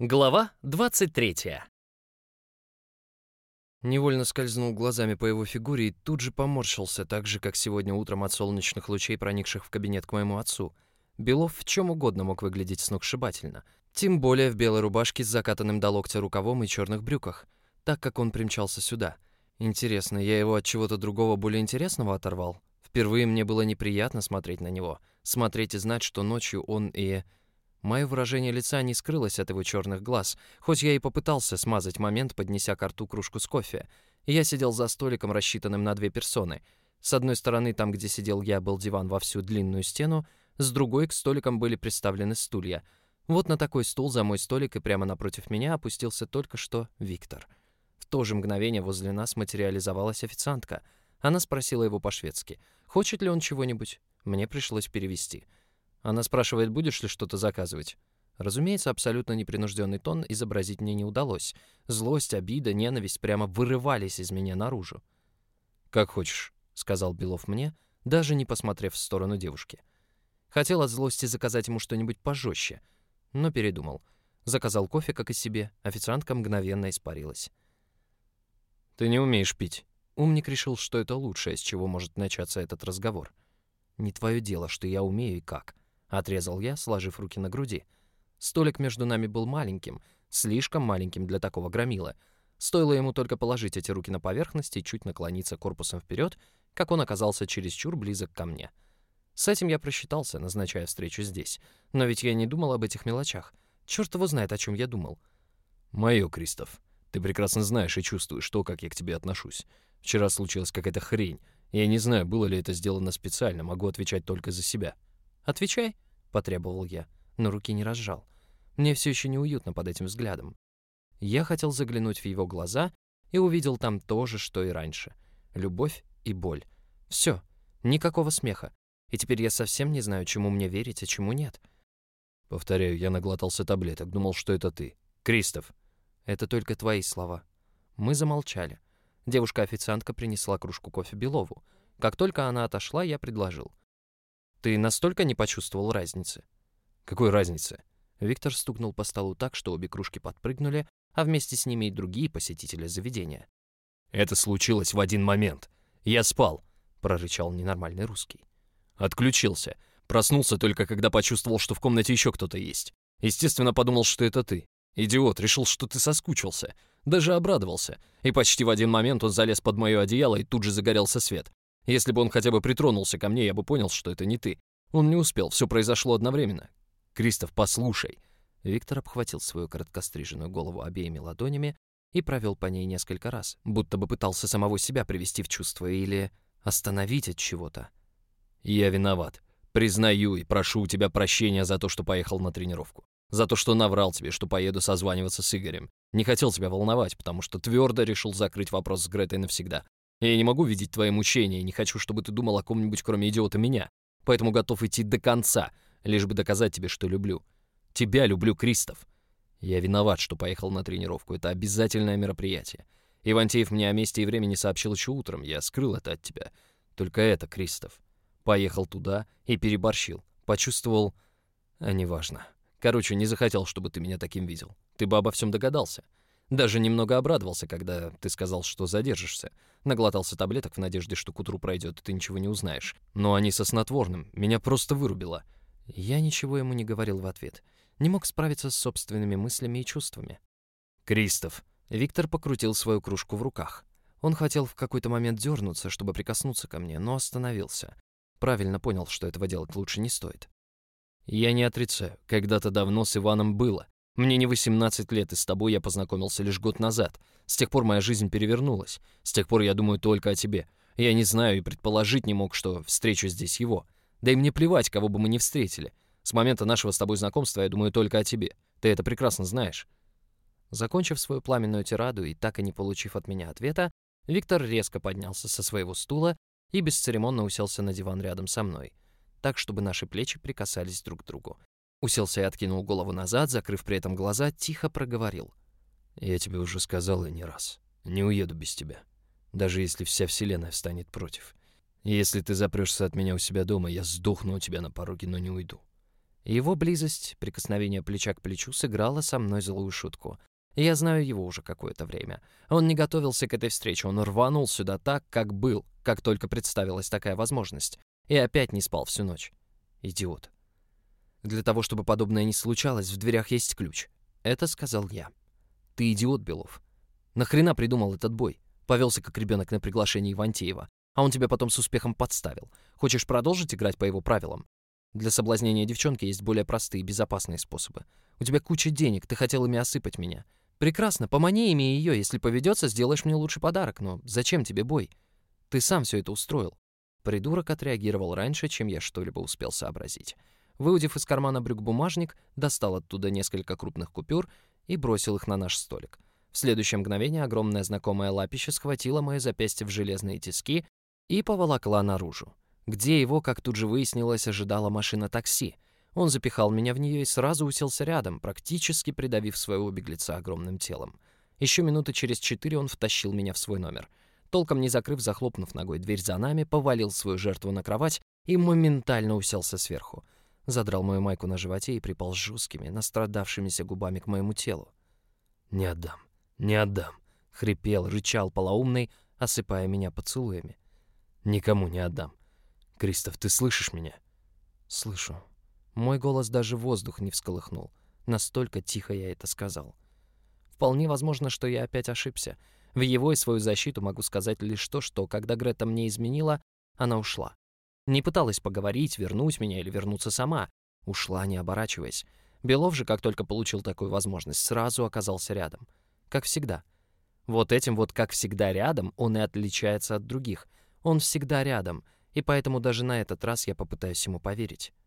Глава 23. Невольно скользнул глазами по его фигуре и тут же поморщился, так же, как сегодня утром от солнечных лучей, проникших в кабинет к моему отцу. Белов в чем угодно мог выглядеть сногсшибательно. Тем более в белой рубашке с закатанным до локтя рукавом и черных брюках, так как он примчался сюда. Интересно, я его от чего-то другого более интересного оторвал? Впервые мне было неприятно смотреть на него. Смотреть и знать, что ночью он и... Мое выражение лица не скрылось от его черных глаз, хоть я и попытался смазать момент, поднеся ко рту кружку с кофе. Я сидел за столиком, рассчитанным на 2 персоны. С одной стороны, там, где сидел я, был диван во всю длинную стену, с другой к столикам были приставлены стулья. Вот на такой стул за мой столик и прямо напротив меня опустился только что Виктор. В то же мгновение возле нас материализовалась официантка. Она спросила его по-шведски, хочет ли он чего-нибудь. Мне пришлось перевести. Она спрашивает, будешь ли что-то заказывать. Разумеется, абсолютно непринужденный тон изобразить мне не удалось. Злость, обида, ненависть прямо вырывались из меня наружу. «Как хочешь», — сказал Белов мне, даже не посмотрев в сторону девушки. Хотел от злости заказать ему что-нибудь пожестче, но передумал. Заказал кофе, как и себе, официантка мгновенно испарилась. «Ты не умеешь пить». Умник решил, что это лучшее, с чего может начаться этот разговор. «Не твое дело, что я умею и как». Отрезал я, сложив руки на груди. Столик между нами был маленьким, слишком маленьким для такого громила. Стоило ему только положить эти руки на поверхность и чуть наклониться корпусом вперед, как он оказался чересчур близок ко мне. С этим я просчитался, назначая встречу здесь. Но ведь я не думал об этих мелочах. Черт его знает, о чем я думал. «Мое, Кристоф. Ты прекрасно знаешь и чувствуешь то, как я к тебе отношусь. Вчера случилась какая-то хрень. Я не знаю, было ли это сделано специально, могу отвечать только за себя». «Отвечай», — потребовал я, но руки не разжал. Мне все еще неуютно под этим взглядом. Я хотел заглянуть в его глаза и увидел там то же, что и раньше. Любовь и боль. Все, никакого смеха. И теперь я совсем не знаю, чему мне верить, а чему нет. Повторяю, я наглотался таблеток, думал, что это ты. Кристоф. Это только твои слова. Мы замолчали. Девушка-официантка принесла кружку кофе Белову. Как только она отошла, я предложил. Ты настолько не почувствовал разницы? Какой разницы? Виктор стукнул по столу так, что обе кружки подпрыгнули, а вместе с ними и другие посетители заведения. Это случилось в один момент. Я спал, прорычал ненормальный русский. Отключился. Проснулся только, когда почувствовал, что в комнате еще кто-то есть. Естественно, подумал, что это ты. Идиот, решил, что ты соскучился. Даже обрадовался. И почти в один момент он залез под мое одеяло, и тут же загорелся свет. Если бы он хотя бы притронулся ко мне, я бы понял, что это не ты. Он не успел, все произошло одновременно. Кристоф, послушай. Виктор обхватил свою короткостриженную голову обеими ладонями и провел по ней несколько раз, будто бы пытался самого себя привести в чувство или остановить от чего-то. Я виноват. Признаю и прошу у тебя прощения за то, что поехал на тренировку. За то, что наврал тебе, что поеду созваниваться с Игорем. Не хотел тебя волновать, потому что твердо решил закрыть вопрос с Гретой навсегда. Я не могу видеть твои мучения и не хочу, чтобы ты думал о ком-нибудь, кроме идиота меня. Поэтому готов идти до конца, лишь бы доказать тебе, что люблю. Тебя люблю, Кристоф. Я виноват, что поехал на тренировку. Это обязательное мероприятие. Ивантеев мне о месте и времени сообщил еще утром. Я скрыл это от тебя. Только это, Кристоф. Поехал туда и переборщил. Почувствовал... неважно. Короче, не захотел, чтобы ты меня таким видел. Ты бы обо всем догадался. Даже немного обрадовался, когда ты сказал, что задержишься. Наглотался таблеток в надежде, что к утру пройдет, и ты ничего не узнаешь. Но они со снотворным. Меня просто вырубило. Я ничего ему не говорил в ответ. Не мог справиться с собственными мыслями и чувствами. Кристоф. Виктор покрутил свою кружку в руках. Он хотел в какой-то момент дернуться, чтобы прикоснуться ко мне, но остановился. Правильно понял, что этого делать лучше не стоит. Я не отрицаю. Когда-то давно с Иваном было. Мне не 18 лет, и с тобой я познакомился лишь год назад. С тех пор моя жизнь перевернулась. С тех пор я думаю только о тебе. Я не знаю и предположить не мог, что встречу здесь его. Да и мне плевать, кого бы мы ни встретили. С момента нашего с тобой знакомства я думаю только о тебе. Ты это прекрасно знаешь». Закончив свою пламенную тираду и так и не получив от меня ответа, Виктор резко поднялся со своего стула и бесцеремонно уселся на диван рядом со мной, так, чтобы наши плечи прикасались друг к другу. Уселся и откинул голову назад, закрыв при этом глаза, тихо проговорил. «Я тебе уже сказал и не раз. Не уеду без тебя. Даже если вся вселенная встанет против. И если ты запрешься от меня у себя дома, я сдохну у тебя на пороге, но не уйду. Его близость, прикосновение плеча к плечу сыграло со мной злую шутку. Я знаю его уже какое-то время. Он не готовился к этой встрече, он рванул сюда так, как был, как только представилась такая возможность. И опять не спал всю ночь. Идиот. Для того, чтобы подобное не случалось, в дверях есть ключ. Это сказал я. Ты идиот, Белов. Нахрена придумал этот бой? Повелся как ребенок на приглашение Ивантеева, а он тебя потом с успехом подставил. Хочешь продолжить играть по его правилам? Для соблазнения девчонки есть более простые и безопасные способы. У тебя куча денег, ты хотел ими осыпать меня. Прекрасно, помани ими ее, если поведется, сделаешь мне лучший подарок, но зачем тебе бой? Ты сам все это устроил. Придурок отреагировал раньше, чем я что-либо успел сообразить. Выудив из кармана брюк бумажник, достал оттуда несколько крупных купюр и бросил их на наш столик. В следующее мгновение огромное знакомое лапище схватило мое запястье в железные тиски и поволокла наружу, где его, как тут же выяснилось, ожидала машина такси. Он запихал меня в нее и сразу уселся рядом, практически придавив своего беглеца огромным телом. Еще минуты через 4 он втащил меня в свой номер. Толком не закрыв, захлопнув ногой дверь за нами, повалил свою жертву на кровать и моментально уселся сверху. Задрал мою майку на животе и припал жесткими, настрадавшимися губами к моему телу. «Не отдам, не отдам», — хрипел, рычал полоумный, осыпая меня поцелуями. «Никому не отдам. Кристоф, ты слышишь меня?» «Слышу». Мой голос даже воздух не всколыхнул. Настолько тихо я это сказал. Вполне возможно, что я опять ошибся. В его и свою защиту могу сказать лишь то, что, когда Грета мне изменила, она ушла. Не пыталась поговорить, вернуть меня или вернуться сама. Ушла, не оборачиваясь. Белов же, как только получил такую возможность, сразу оказался рядом. Как всегда. Вот этим вот «как всегда рядом» он и отличается от других. Он всегда рядом, и поэтому даже на этот раз я попытаюсь ему поверить.